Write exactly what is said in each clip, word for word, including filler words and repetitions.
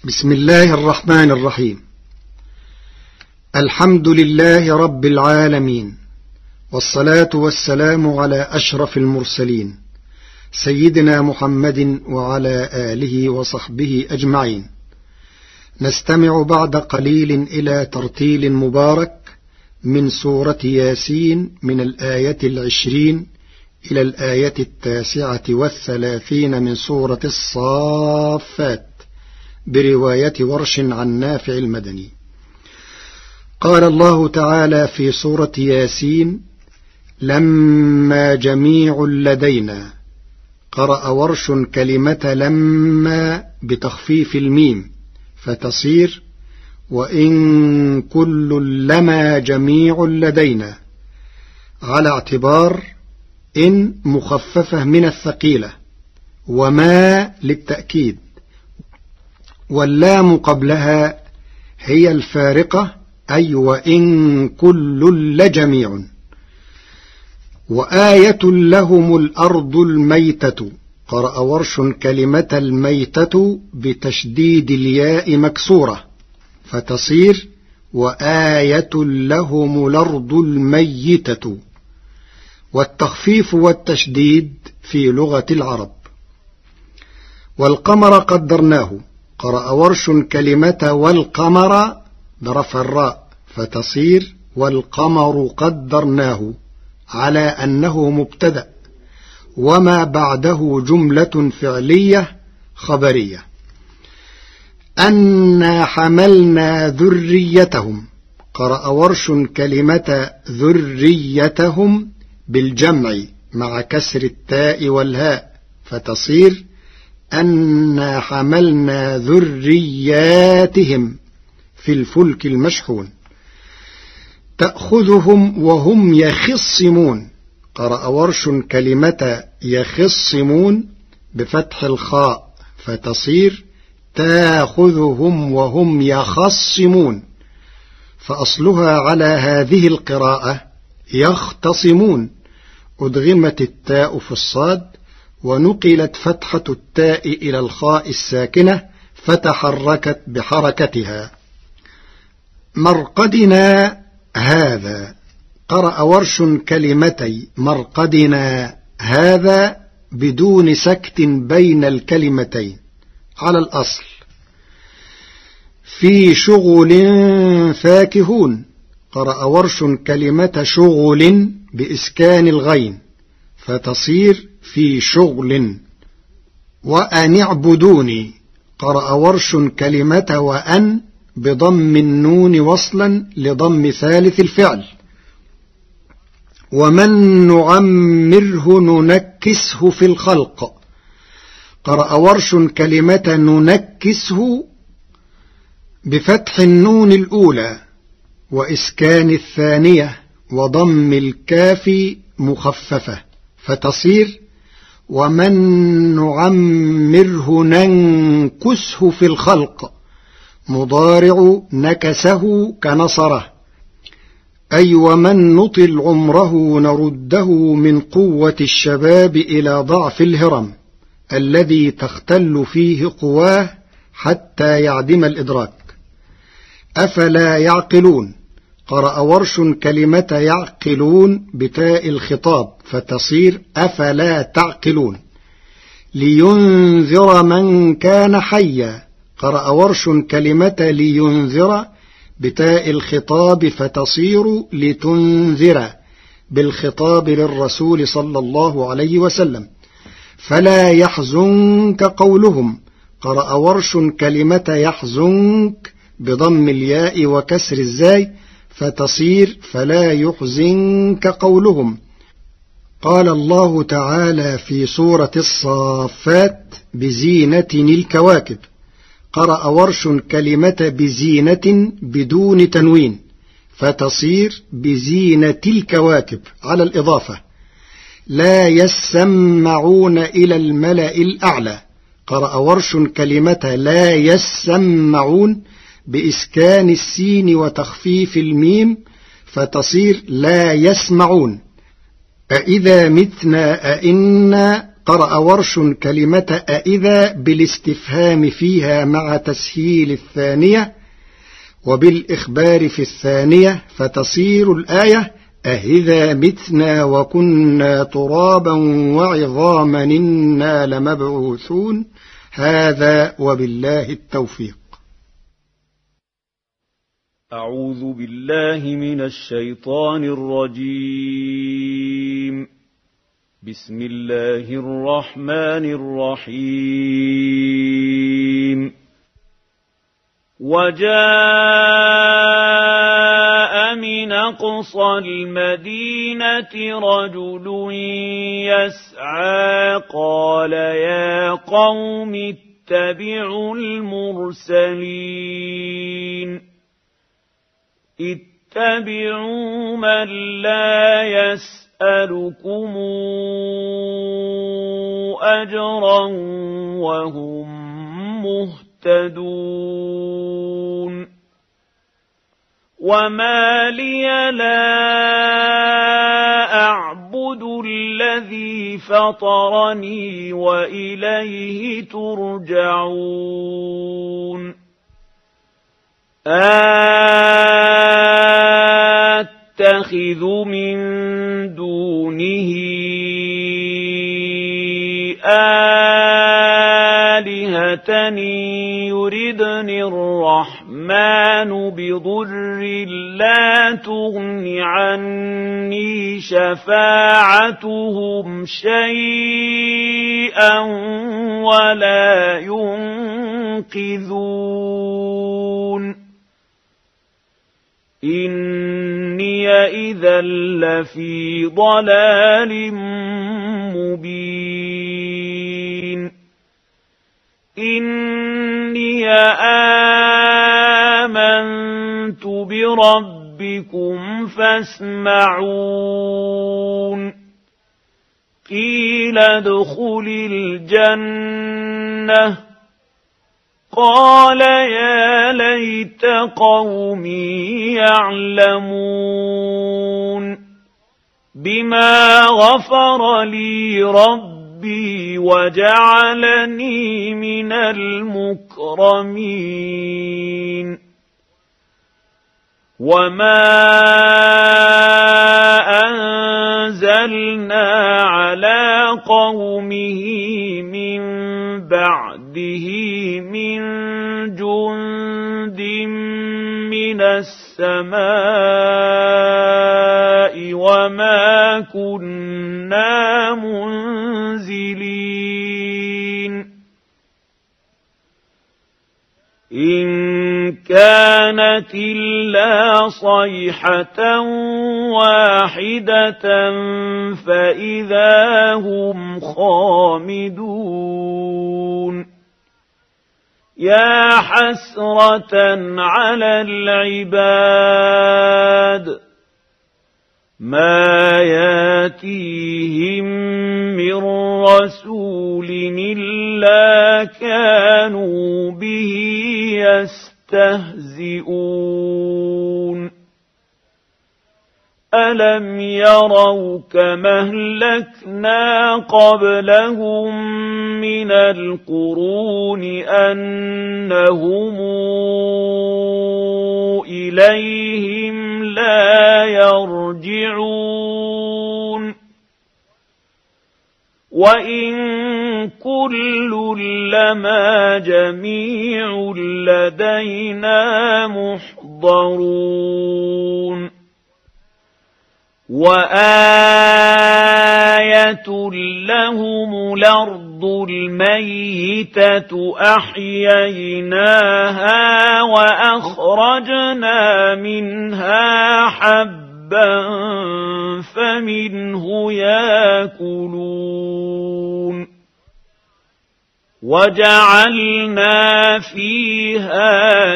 بسم الله الرحمن الرحيم. الحمد لله رب العالمين، والصلاة والسلام على أشرف المرسلين سيدنا محمد وعلى آله وصحبه أجمعين. نستمع بعد قليل إلى ترتيل مبارك من سورة ياسين من الآية العشرين إلى الآية التاسعة والثلاثين من سورة الصافات برواية ورش عن نافع المدني. قال الله تعالى في سورة ياسين: لما جميع لدينا. قرأ ورش كلمة لما بتخفيف الميم فتصير وإن كل لما جميع لدينا، على اعتبار إن مخففة من الثقيلة، وما للتأكيد، واللام قبلها هي الفارقة، أي وإن كل لجميع. وآية لهم الأرض الميتة. قرأ ورش كلمة الميتة بتشديد الياء مكسورة فتصير وآية لهم الأرض الميتة، والتخفيف والتشديد في لغة العرب. والقمر قدرناه. قرأ ورش كلمة والقمر برفع الراء فتصير والقمر قدرناه، على أنه مبتدأ وما بعده جملة فعلية خبرية. أنا حملنا ذريتهم. قرأ ورش كلمة ذريتهم بالجمع مع كسر التاء والهاء فتصير أنا حملنا ذرياتهم في الفلك المشحون. تأخذهم وهم يخصمون. قرأ ورش كلمة يخصمون بفتح الخاء فتصير تأخذهم وهم يخصمون، فأصلها على هذه القراءة يختصمون، أدغمت التاء في الصاد ونقلت فتحة التاء إلى الخاء الساكنة فتحركت بحركتها. مرقدنا هذا. قرأ ورش كلمتي مرقدنا هذا بدون سكت بين الكلمتين على الأصل. في شغل فاكهون. قرأ ورش كلمة شغل بإسكان الغين فتصير في شغل. وأن اعبدوني. قرأ ورش كلمة وأن بضم النون وصلا لضم ثالث الفعل. ومن نعمره ننكسه في الخلق. قرأ ورش كلمة ننكسه بفتح النون الأولى وإسكان الثانية وضم الكاف مخففة فتصير ومن نعمره ننكسه في الخلق، مضارع نكسه كنصره، أي ومن نطل عمره نرده من قوة الشباب إلى ضعف الهرم الذي تختل فيه قواه حتى يعدم الإدراك. أفلا يعقلون. قرأ ورش كلمة يعقلون بتاء الخطاب فتصير أفلا تعقلون. لينذر من كان حيا. قرأ ورش كلمة لينذر بتاء الخطاب فتصير لتنذر بالخطاب للرسول صلى الله عليه وسلم. فلا يحزنك قولهم. قرأ ورش كلمة يحزنك بضم الياء وكسر الزاي فتصير فلا يحزنك قولهم. قال الله تعالى في سورة الصافات بزينة الكواكب. قرأ ورش كلمة بزينة بدون تنوين فتصير بزينة الكواكب على الإضافة. لا يسمعون إلى الملأ الأعلى. قرأ ورش كلمة لا يسمعون بإسكان السين وتخفيف الميم فتصير لا يسمعون. أإذا متنا أئنا. قرأ ورش كلمة أإذا بالاستفهام فيها مع تسهيل الثانية وبالإخبار في الثانية، فتصير الآية أإذا متنا وكنا ترابا وعظاما إنا لمبعوثون. هذا وبالله التوفيق. أعوذ بالله من الشيطان الرجيم. بسم الله الرحمن الرحيم. وجاء من أقصى المدينة رجل يسعى قال يا قوم اتبعوا المرسلين اتبعوا من لا يسألكم أجرا وهم مهتدون. وما لي لا أعبد الذي فطرني وإليه ترجعون. أتخذ من دونه آلهة يردني الرحمن بضر لا تغن عني شفاعتهم شيئا ولا ينقذون. إني إذا لفي ضلال مبين. إني آمنت بربكم فاسمعون. قيل ادخل الجنة قال يا ليت قومي يعلمون. بما غفر لي ربي وجعلني من المكرمين. وما أنزلنا على قومه من بعده من جند من السماء وما كنا منزلين. إن كانت إلا صيحة واحدة فإذا هم خامدون. يا حسرة على العباد ما ياتيهم من رسول إلا كانوا به يستهزئون. ألم يروا كما أهلكنا قبلهم من القرون أنهم إليهم لا يرجعون. وإن كل لما جميع لدينا محضرون. وآية لهم الأرض الميتة أحييناها وأخرجنا منها حبا فمنه يأكلون. وجعلنا فيها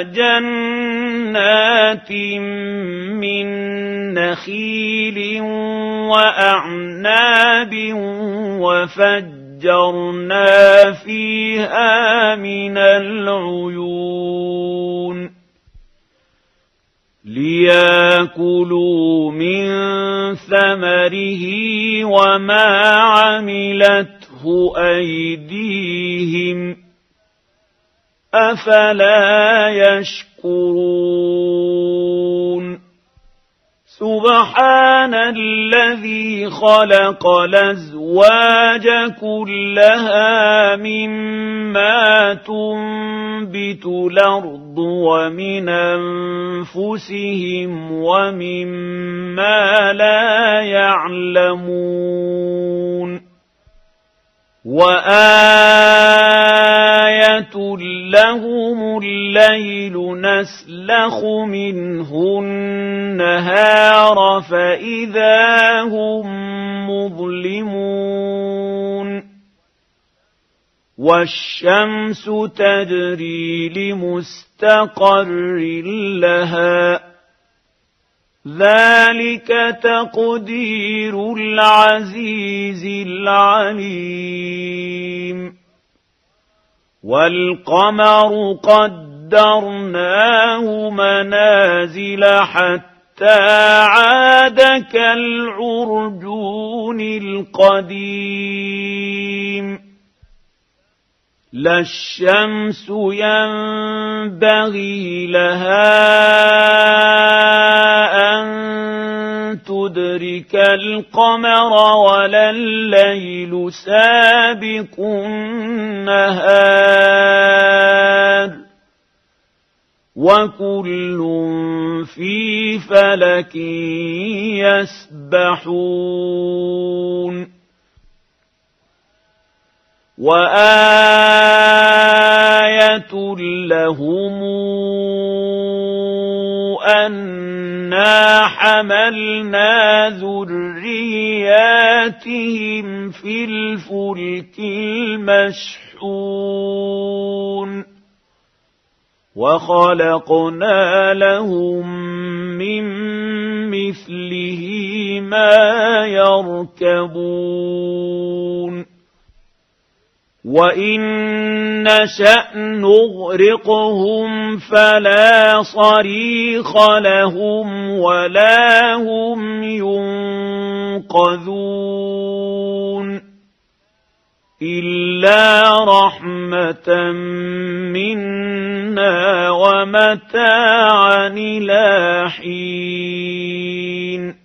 جنات من نخيل وأعناب وفجرنا فيها من العيون ليأكلوا من ثمره وما عملته أيديهم أفلا يشكرون سبحان الذي خلق الأزواج كلها مما تنبت الأرض ومن أنفسهم ومما لا يعلمون وآية لهم الليل نسلخ منه النهار فإذا هم مظلمون والشمس تجري لمستقر لها ذلك تقدير العزيز العليم والقمر قدرناه منازل حتى عاد كالعرجون القديم لا الشمس ينبغي لها أن تدرك القمر ولا الليل سابق النهار وكل في فلك يسبحون وآية لهم أنا حملنا ذرياتهم في الفلك المشحون وخلقنا لهم من مثله ما يركبون وإن نشأ نغرقهم فلا صريخ لهم ولا هم ينقذون إلا رحمة منا ومتاعا إلى حين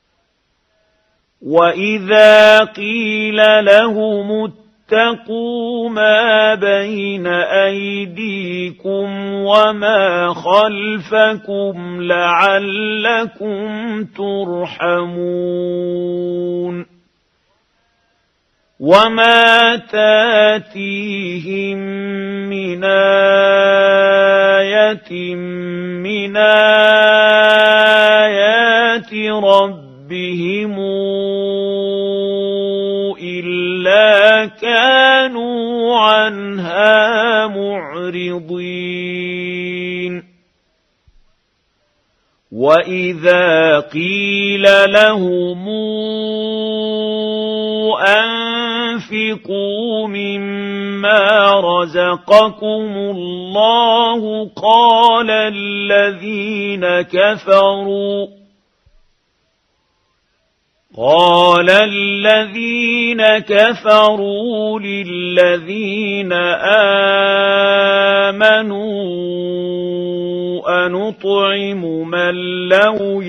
وإذا قيل لهم اتقوا ما بين أيديكم وما خلفكم لعلكم ترحمون وما تاتيهم من آية من آيات ربهم إلا كانوا عنها معرضين وإذا قيل لهم أنفقوا مما رزقكم الله قال الذين كفروا قال الذين كفروا للذين آمنوا أنطعم من لو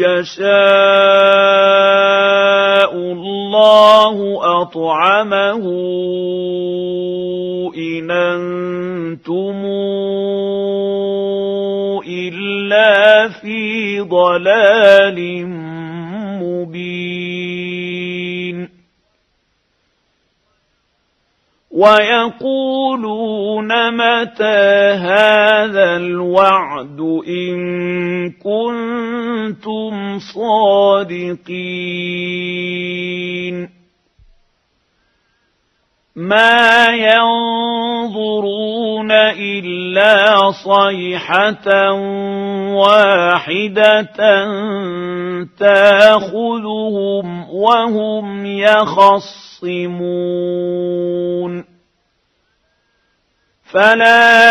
يشاء الله أطعمه إن أنتم إلا في ضلال مبين ويقولون متى هذا الوعد إن كنتم صادقين ما ينظرون إلا صيحة واحدة تأخذهم وهم يخصمون فلا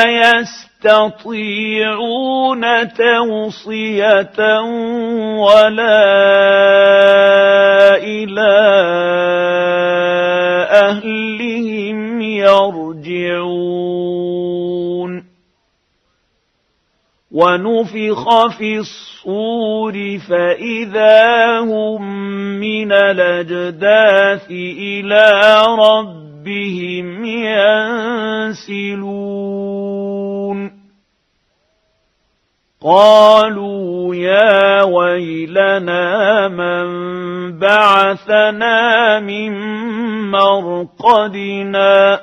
يستطيعون توصية ولا إلى أهلهم يرجعون ونفخ في الصور فإذا هم من الأجداث إلى ربهم ينسلون قالوا يا ويلنا من بعثنا من مرقدنا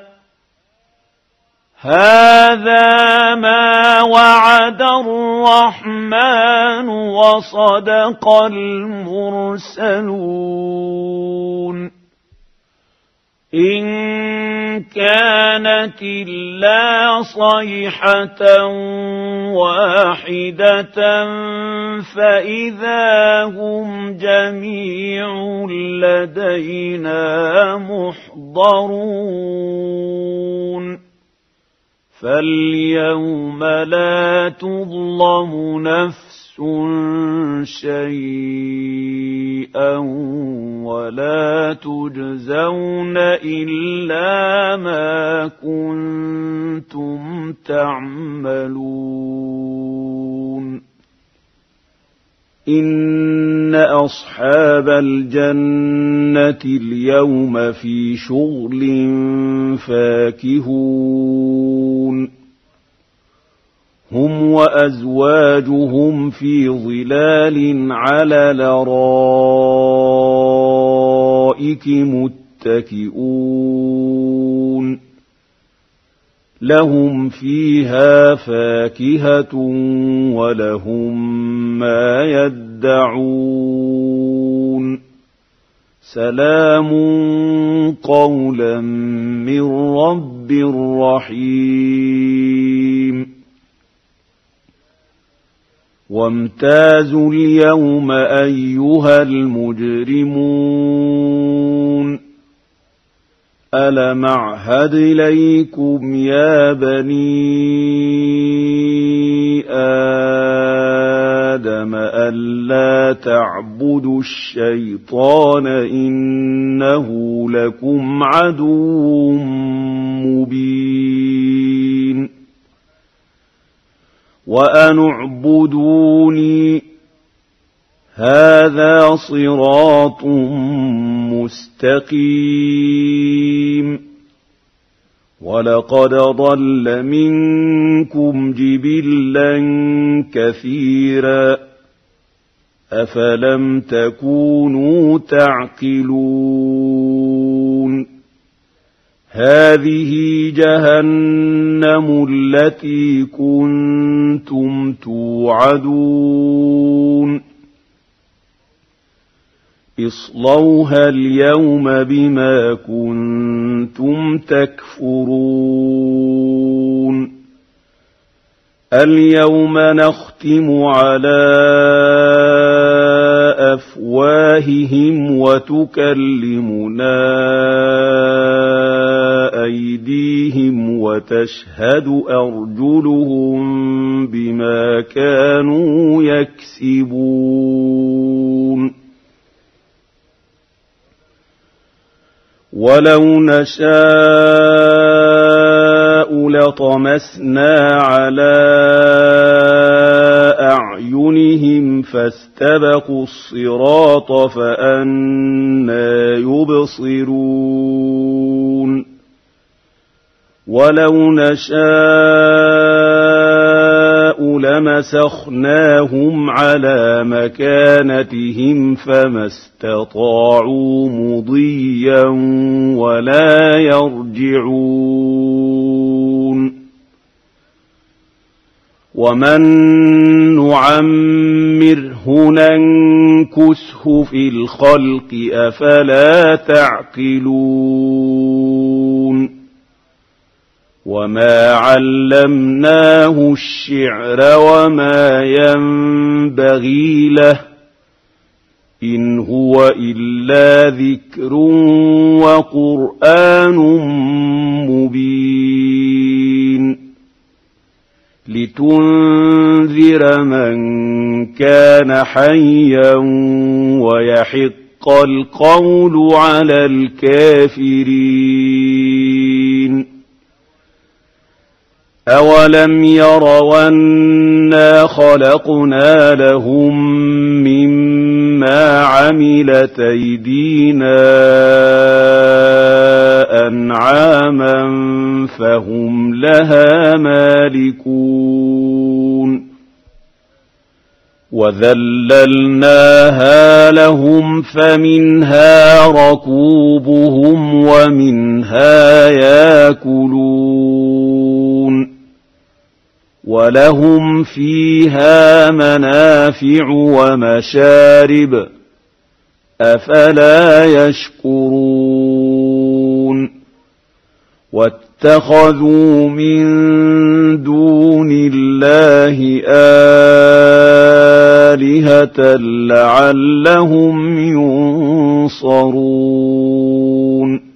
هذا ما وعد الرحمن وصدق المرسلون إن كانت إلا صيحة واحدة فإذا هم جميع لدينا محضرون فاليوم لا تظلم نفس شيئا ولا تجزون إلا ما كنتم تعملون إن أصحاب الجنة اليوم في شغل فاكهون هم وأزواجهم في ظلال على الأرائك متكئون لهم فيها فاكهة ولهم ما يدعون سلام قولا من رب رحيم وامتازوا اليوم أيها المجرمون ألم أعهد إليكم يا بني آدم ألا تعبدوا الشيطان إنه لكم عدو مبين وأن اعبدوني هذا صراط مستقيم ولقد ضل منكم جبلا كثيرا أفلم تكونوا تعقلون هذه جهنم التي كنتم توعدون اصلوها اليوم بما كنتم تكفرون اليوم نختم على أفواههم وتكلمنا أيديهم وتشهد أرجلهم بما كانوا يكسبون ولو نشاء لطمسنا على أعينهم فاستبقوا الصراط فأنى يبصرون ولو نشاء لمسخناهم على مكانتهم فما استطاعوا مضيا ولا يرجعون ومن نعمره ننكسه في الخلق أفلا تعقلون وما علمناه الشعر وما ينبغي له إن هو إلا ذكر وقرآن مبين لتنذر من كان حيا ويحق القول على الكافرين. أولم يروا أنا خلقنا لهم مما عملت أيدينا أنعاما فهم لها مالكون وذللناها لهم فمنها ركوبهم ومنها ياكلون ولهم فيها منافع ومشارب أفلا يشكرون واتخذوا من دون الله آلهة لعلهم ينصرون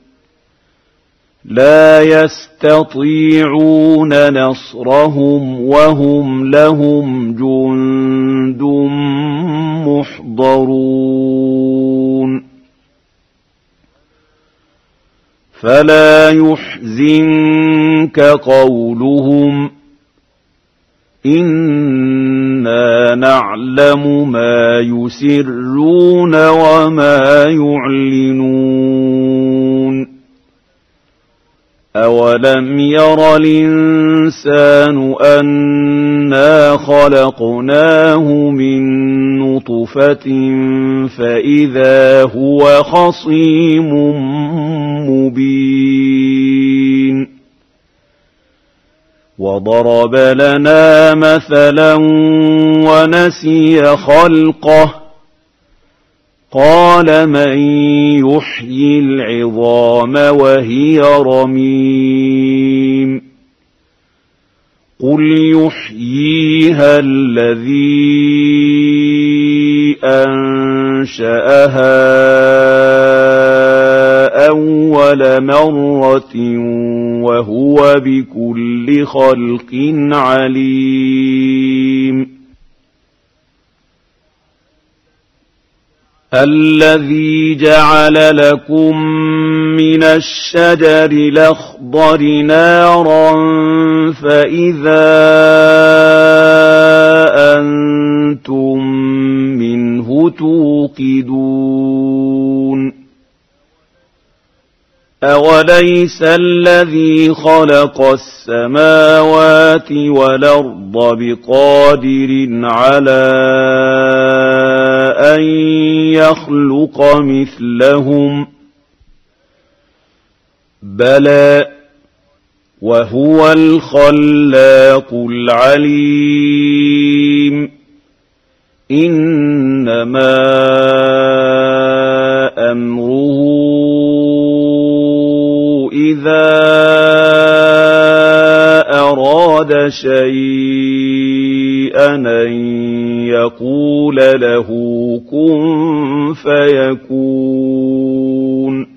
لا يستطيعون نصرهم وهم لهم جند محضرون فلا يحزنك قولهم إنا نعلم ما يسرون وما يعلنون أولم ير الإنسان أنا خلقناه من نطفة فإذا هو خصيم مبين وضرب لنا مثلا ونسي خلقه قال من يحيي العظام وهي رميم قل يحييها الذي أنشأها أول مرة وهو بكل خلق عليم الذي جعل لكم من الشجر الأخضر نارا فإذا أنتم منه توقدون أوليس الذي خلق السماوات والأرض بقادر على أن يخلق مثلهم بلى وهو الخلاق العليم إنما أمره إذا أراد شيئا أن يقول له كن فيكون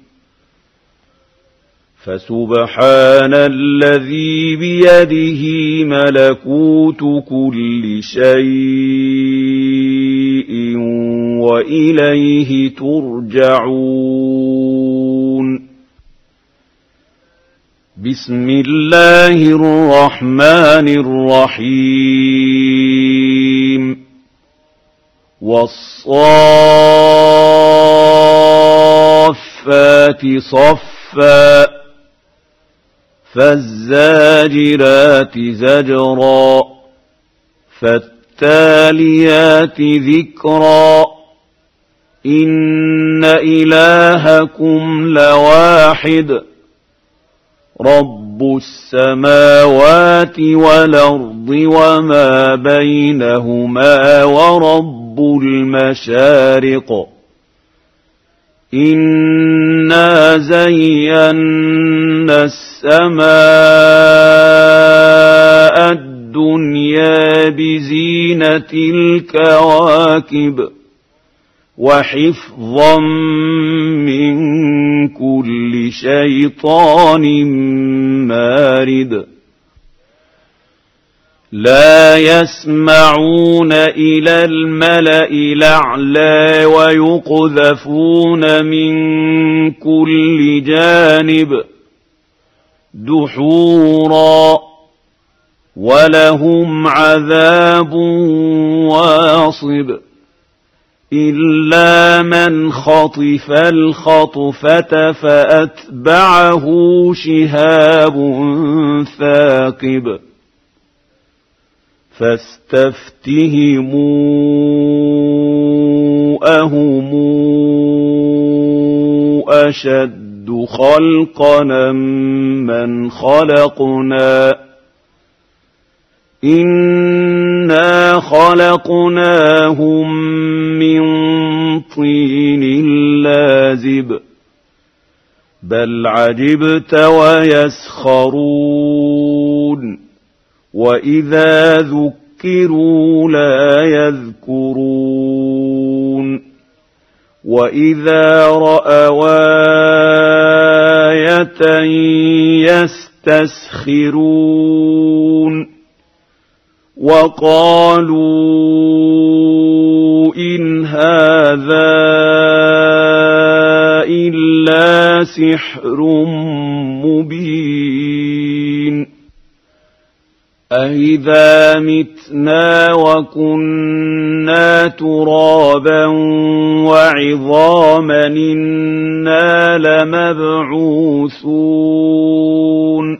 فسبحان الذي بيده ملكوت كل شيء وإليه ترجعون بسم الله الرحمن الرحيم والصافات صفا فالزاجرات زجرا فالتاليات ذكرا إن إلهكم لواحد رب السماوات والأرض وما بينهما ورب المشارق إنا زينا السماء الدنيا بزينة الكواكب وحفظا من كل شيطان مارد لا يسمعون إلى الملأ الأعلى ويقذفون من كل جانب دحورا ولهم عذاب واصب إلا من خطف الخطفة فأتبعه شهاب ثاقب فاستفتهموا أهم أشد خلقنا من خلقنا إنا خلقناهم من طين لازب بل عجبت ويسخرون وإذا ذكروا لا يذكرون وإذا رأوا آية يستسخرون وقالوا إن هذا إلا سحر مبين أإذا متنا وكنا ترابا وعظاما إنا لمبعوثون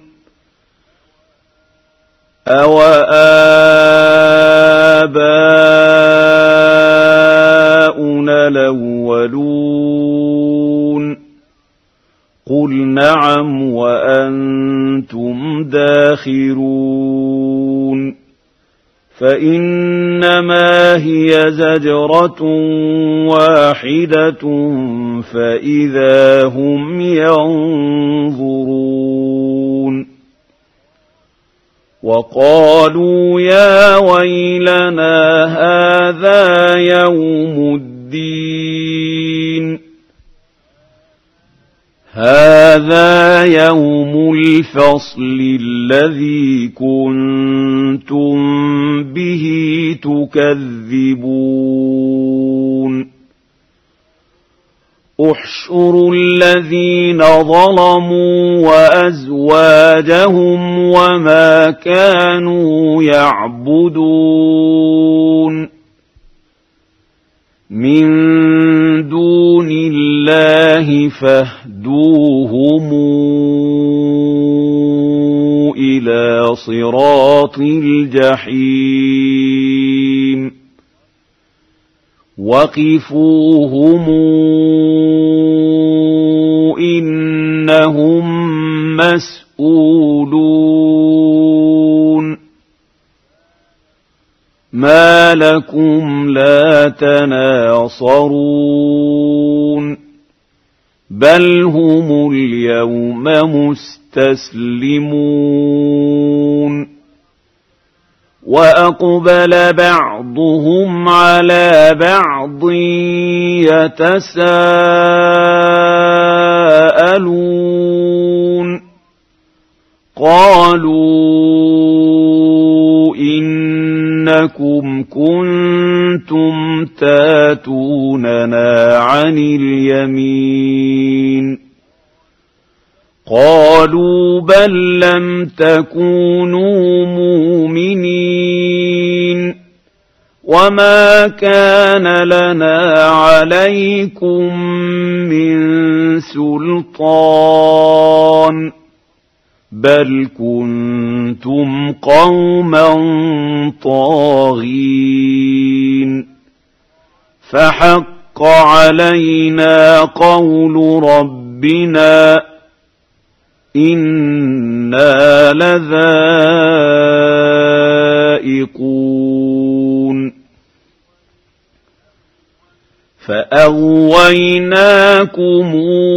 أوآباؤنا الأولون قل نعم وأنتم داخرون فإنما هي زجرة واحدة فإذا هم ينظرون وقالوا يا ويلنا هذا يوم الدين هذا يوم الفصل الذي كنتم به تكذبون احشروا الذين ظلموا وأزواجهم وما كانوا يعبدون من دون الله فاهدوهم إلى صراط الجحيم وقفوهم إنهم مسؤولون ما لكم لا تناصرون بل هم اليوم مستسلمون وأقبل بعضهم على بعض يتساءلون قالوا إنكم كنتم تاتوننا عن اليمين قالوا بل لم تكونوا مؤمنين وما كان لنا عليكم من سلطان بل كنتم قوما طاغين فحق علينا قول ربنا إنا لذائقون فأغويناكم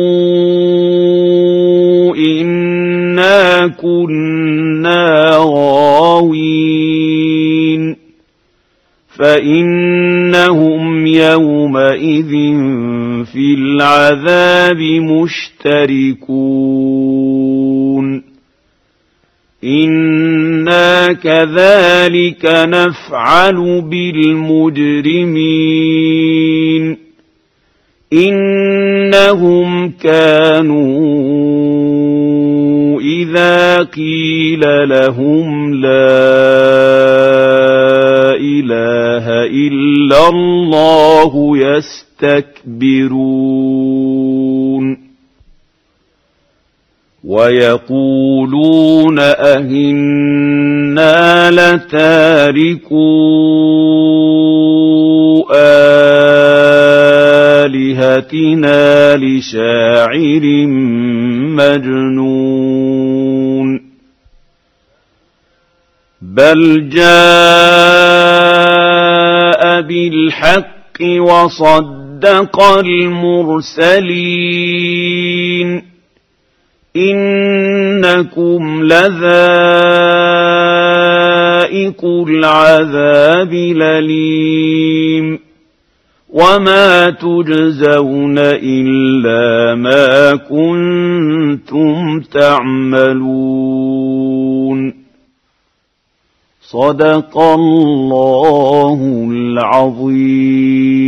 إنا كنا غاوين فإنهم يومئذ في العذاب مشتركون إن إنا كذلك نفعل بالمجرمين إنهم كانوا إذا قيل لهم لا إله إلا الله يستكبرون ويقولون أئنا لتاركو آلهتنا لشاعر مجنون بل جاء بالحق وصدق المرسلين إنكم لذائق العذاب الأليم وما تجزون إلا ما كنتم تعملون صدق الله العظيم.